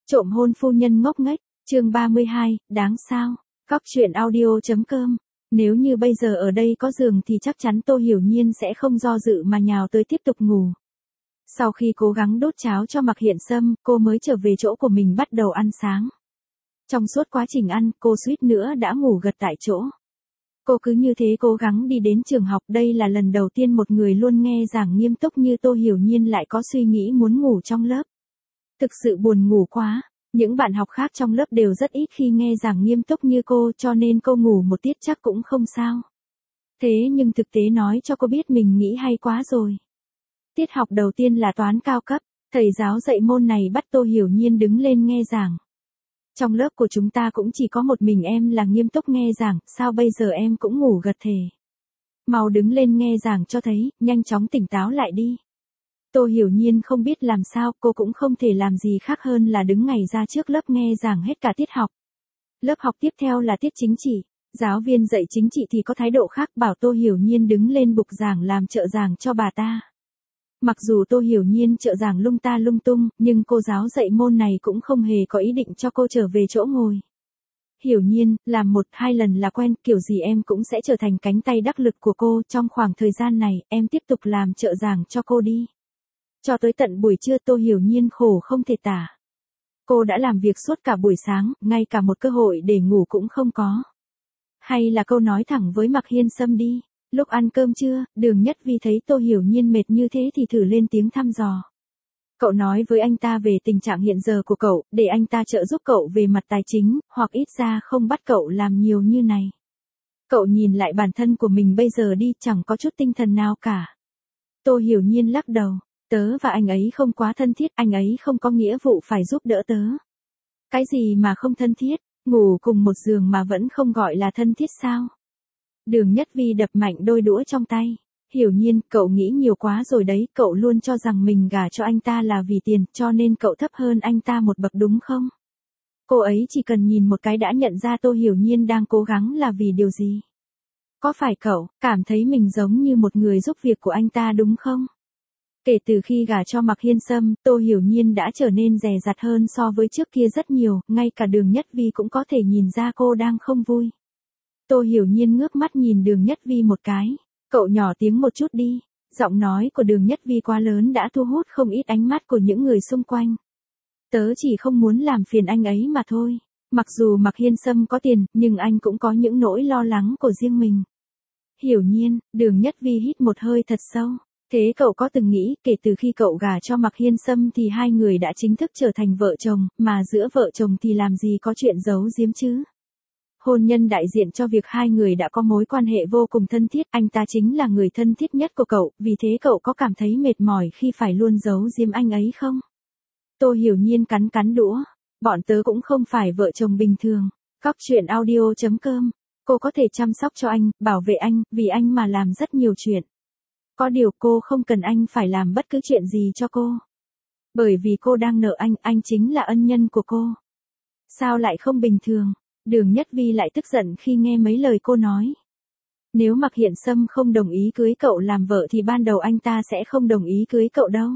Trộm hôn phu nhân ngốc nghếch, chương 32, đáng sao? Các chuyện audio.com. Nếu như bây giờ ở đây có giường thì chắc chắn Tô Hiểu Nhiên sẽ không do dự mà nhào tới tiếp tục ngủ. Sau khi cố gắng đốt cháo cho Mạc Hiện Sâm, cô mới trở về chỗ của mình bắt đầu ăn sáng. Trong suốt quá trình ăn, cô suýt nữa đã ngủ gật tại chỗ. Cô cứ như thế cố gắng đi đến trường học, đây là lần đầu tiên một người luôn nghe giảng nghiêm túc như Tô Hiểu Nhiên lại có suy nghĩ muốn ngủ trong lớp. Thực sự buồn ngủ quá, những bạn học khác trong lớp đều rất ít khi nghe giảng nghiêm túc như cô, cho nên cô ngủ một tiết chắc cũng không sao. Thế nhưng thực tế nói cho cô biết mình nghĩ hay quá rồi. Tiết học đầu tiên là toán cao cấp, thầy giáo dạy môn này bắt Tô Hiểu Nhiên đứng lên nghe giảng. Trong lớp của chúng ta cũng chỉ có một mình em là nghiêm túc nghe giảng, sao bây giờ em cũng ngủ gật thề? Mau đứng lên nghe giảng cho thấy, nhanh chóng tỉnh táo lại đi. Tô Hiểu Nhiên không biết làm sao, cô cũng không thể làm gì khác hơn là đứng ngay ra trước lớp nghe giảng hết cả tiết học. Lớp học tiếp theo là tiết chính trị, giáo viên dạy chính trị thì có thái độ khác, bảo Tô Hiểu Nhiên đứng lên bục giảng làm trợ giảng cho bà ta. Mặc dù Tô Hiểu Nhiên trợ giảng lung ta lung tung, nhưng cô giáo dạy môn này cũng không hề có ý định cho cô trở về chỗ ngồi. Hiểu Nhiên, làm 1-2 lần là quen, kiểu gì em cũng sẽ trở thành cánh tay đắc lực của cô, trong khoảng thời gian này, em tiếp tục làm trợ giảng cho cô đi. Cho tới tận buổi trưa Tô Hiểu Nhiên khổ không thể tả. Cô đã làm việc suốt cả buổi sáng, ngay cả một cơ hội để ngủ cũng không có. Hay là câu nói thẳng với Mạc Hiên Sâm đi. Lúc ăn cơm trưa, Đường Nhất Vi thấy Tô Hiểu Nhiên mệt như thế thì thử lên tiếng thăm dò. Cậu nói với anh ta về tình trạng hiện giờ của cậu, để anh ta trợ giúp cậu về mặt tài chính, hoặc ít ra không bắt cậu làm nhiều như này. Cậu nhìn lại bản thân của mình bây giờ đi, chẳng có chút tinh thần nào cả. Tô Hiểu Nhiên lắc đầu, tớ và anh ấy không quá thân thiết, anh ấy không có nghĩa vụ phải giúp đỡ tớ. Cái gì mà không thân thiết, ngủ cùng một giường mà vẫn không gọi là thân thiết sao? Đường Nhất Vi đập mạnh đôi đũa trong tay. Hiểu Nhiên, cậu nghĩ nhiều quá rồi đấy, cậu luôn cho rằng mình gả cho anh ta là vì tiền, cho nên cậu thấp hơn anh ta một bậc đúng không? Cô ấy chỉ cần nhìn một cái đã nhận ra Tô Hiểu Nhiên đang cố gắng là vì điều gì. Có phải cậu cảm thấy mình giống như một người giúp việc của anh ta đúng không? Kể từ khi gả cho Mạc Hiên Sâm, Tô Hiểu Nhiên đã trở nên dè dặt hơn so với trước kia rất nhiều, ngay cả Đường Nhất Vi cũng có thể nhìn ra cô đang không vui. Tô Hiểu Nhiên ngước mắt nhìn Đường Nhất Vi một cái. Cậu nhỏ tiếng một chút đi. Giọng nói của Đường Nhất Vi quá lớn đã thu hút không ít ánh mắt của những người xung quanh. Tớ chỉ không muốn làm phiền anh ấy mà thôi. Mặc dù Mạc Hiên Sâm có tiền, nhưng anh cũng có những nỗi lo lắng của riêng mình. Hiểu Nhiên, Đường Nhất Vi hít một hơi thật sâu. Thế cậu có từng nghĩ, kể từ khi cậu gả cho Mạc Hiên Sâm thì hai người đã chính thức trở thành vợ chồng, mà giữa vợ chồng thì làm gì có chuyện giấu giếm chứ? Hôn nhân đại diện cho việc hai người đã có mối quan hệ vô cùng thân thiết, anh ta chính là người thân thiết nhất của cậu, vì thế cậu có cảm thấy mệt mỏi khi phải luôn giấu giếm anh ấy không? Tô Hiểu Nhiên cắn cắn đũa, bọn tớ cũng không phải vợ chồng bình thường. Các chuyện audio.com, cô có thể chăm sóc cho anh, bảo vệ anh, vì anh mà làm rất nhiều chuyện. Có điều cô không cần anh phải làm bất cứ chuyện gì cho cô. Bởi vì cô đang nợ anh chính là ân nhân của cô. Sao lại không bình thường? Đường Nhất Vi lại tức giận khi nghe mấy lời cô nói. Nếu Mạc Hiển Sâm không đồng ý cưới cậu làm vợ thì ban đầu anh ta sẽ không đồng ý cưới cậu đâu.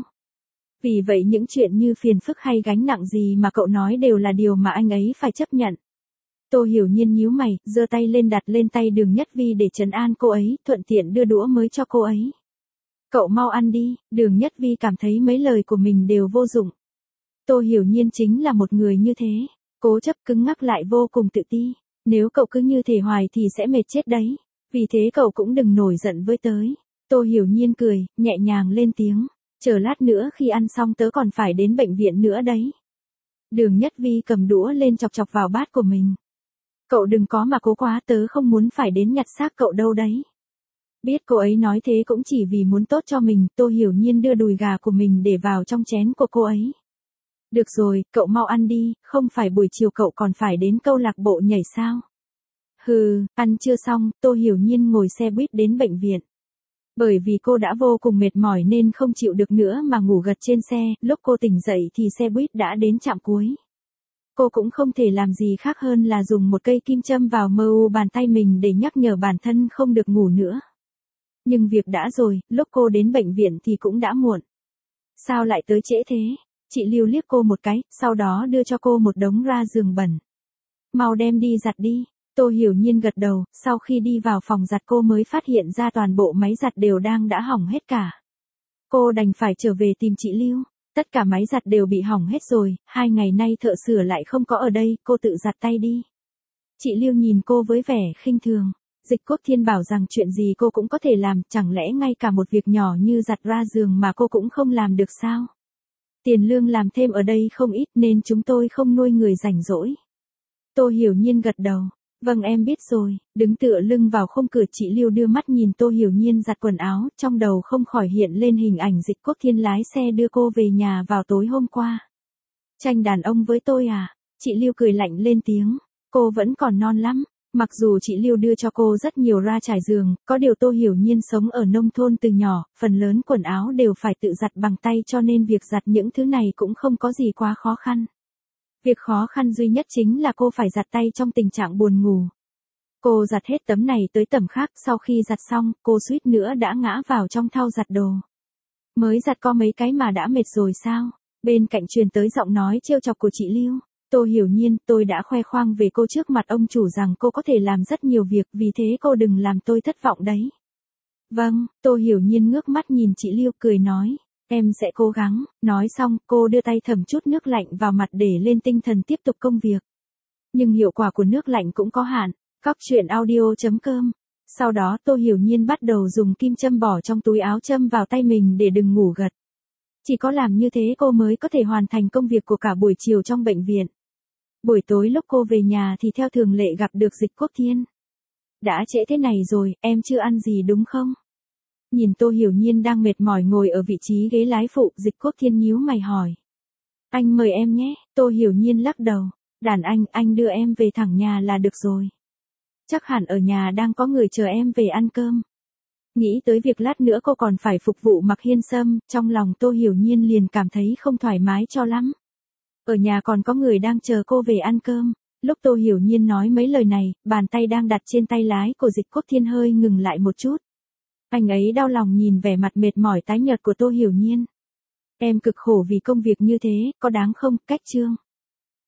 Vì vậy những chuyện như phiền phức hay gánh nặng gì mà cậu nói đều là điều mà anh ấy phải chấp nhận. Tô Hiểu Nhiên nhíu mày, giơ tay lên đặt lên tay Đường Nhất Vi để trấn an cô ấy, thuận tiện đưa đũa mới cho cô ấy. Cậu mau ăn đi. Đường Nhất Vi cảm thấy mấy lời của mình đều vô dụng. Tô Hiểu Nhiên chính là một người như thế. Cố chấp cứng ngắc lại vô cùng tự ti. Nếu cậu cứ như thế hoài thì sẽ mệt chết đấy. Vì thế cậu cũng đừng nổi giận với tới. Tô Hiểu Nhiên cười, nhẹ nhàng lên tiếng. Chờ lát nữa khi ăn xong tớ còn phải đến bệnh viện nữa đấy. Đường Nhất Vi cầm đũa lên chọc chọc vào bát của mình. Cậu đừng có mà cố quá, tớ không muốn phải đến nhặt xác cậu đâu đấy. Biết cô ấy nói thế cũng chỉ vì muốn tốt cho mình, Tô Hiểu Nhiên đưa đùi gà của mình để vào trong chén của cô ấy. Được rồi, cậu mau ăn đi, không phải buổi chiều cậu còn phải đến câu lạc bộ nhảy sao? Hừ, ăn chưa xong, Tô Hiểu Nhiên ngồi xe buýt đến bệnh viện. Bởi vì cô đã vô cùng mệt mỏi nên không chịu được nữa mà ngủ gật trên xe, lúc cô tỉnh dậy thì xe buýt đã đến trạm cuối. Cô cũng không thể làm gì khác hơn là dùng một cây kim châm vào mu bàn tay mình để nhắc nhở bản thân không được ngủ nữa. Nhưng việc đã rồi, lúc cô đến bệnh viện thì cũng đã muộn. Sao lại tới trễ thế? Chị Lưu liếc cô một cái, sau đó đưa cho cô một đống ra giường bẩn. Mau đem đi giặt đi. Tô Hiểu Nhiên gật đầu, sau khi đi vào phòng giặt cô mới phát hiện ra toàn bộ máy giặt đều đã hỏng hết cả. Cô đành phải trở về tìm chị Lưu. Tất cả máy giặt đều bị hỏng hết rồi, 2 ngày nay thợ sửa lại không có ở đây, cô tự giặt tay đi. Chị Lưu nhìn cô với vẻ khinh thường. Dịch Quốc Thiên bảo rằng chuyện gì cô cũng có thể làm, chẳng lẽ ngay cả một việc nhỏ như giặt ra giường mà cô cũng không làm được sao? Tiền lương làm thêm ở đây không ít nên chúng tôi không nuôi người rảnh rỗi. Tô Hiểu Nhiên gật đầu. Vâng em biết rồi, đứng tựa lưng vào khung cửa chị Lưu đưa mắt nhìn Tô Hiểu Nhiên giặt quần áo, trong đầu không khỏi hiện lên hình ảnh Dịch Quốc Thiên lái xe đưa cô về nhà vào tối hôm qua. Tranh đàn ông với tôi à? Chị Lưu cười lạnh lên tiếng, cô vẫn còn non lắm. Mặc dù chị Lưu đưa cho cô rất nhiều ra trải giường, có điều Tô Hiểu Nhiên sống ở nông thôn từ nhỏ, phần lớn quần áo đều phải tự giặt bằng tay cho nên việc giặt những thứ này cũng không có gì quá khó khăn. Việc khó khăn duy nhất chính là cô phải giặt tay trong tình trạng buồn ngủ. Cô giặt hết tấm này tới tấm khác, sau khi giặt xong, cô suýt nữa đã ngã vào trong thau giặt đồ. Mới giặt có mấy cái mà đã mệt rồi sao? Bên cạnh truyền tới giọng nói trêu chọc của chị Lưu. Tô Hiểu Nhiên, tôi đã khoe khoang về cô trước mặt ông chủ rằng cô có thể làm rất nhiều việc, vì thế cô đừng làm tôi thất vọng đấy. Vâng, Tô Hiểu Nhiên ngước mắt nhìn chị Lưu cười nói, em sẽ cố gắng. Nói xong, cô đưa tay thẩm chút nước lạnh vào mặt để lên tinh thần tiếp tục công việc. Nhưng hiệu quả của nước lạnh cũng có hạn. Cóc truyện audio.com. Sau đó Tô Hiểu Nhiên bắt đầu dùng kim châm bỏ trong túi áo châm vào tay mình để đừng ngủ gật. Chỉ có làm như thế cô mới có thể hoàn thành công việc của cả buổi chiều trong bệnh viện. Buổi tối lúc cô về nhà thì theo thường lệ gặp được Dịch Quốc Thiên. Đã trễ thế này rồi, em chưa ăn gì đúng không? Nhìn Tô Hiểu Nhiên đang mệt mỏi ngồi ở vị trí ghế lái phụ, Dịch Quốc Thiên nhíu mày hỏi. Anh mời em nhé. Tô Hiểu Nhiên lắc đầu. Đàn anh đưa em về thẳng nhà là được rồi. Chắc hẳn ở nhà đang có người chờ em về ăn cơm. Nghĩ tới việc lát nữa cô còn phải phục vụ Mạc Hiên Sâm, trong lòng Tô Hiểu Nhiên liền cảm thấy không thoải mái cho lắm. Ở nhà còn có người đang chờ cô về ăn cơm. Lúc Tô Hiểu Nhiên nói mấy lời này, bàn tay đang đặt trên tay lái của Dịch Quốc Thiên hơi ngừng lại một chút. Anh ấy đau lòng nhìn vẻ mặt mệt mỏi tái nhợt của Tô Hiểu Nhiên. Em cực khổ vì công việc như thế, có đáng không? Cách chương.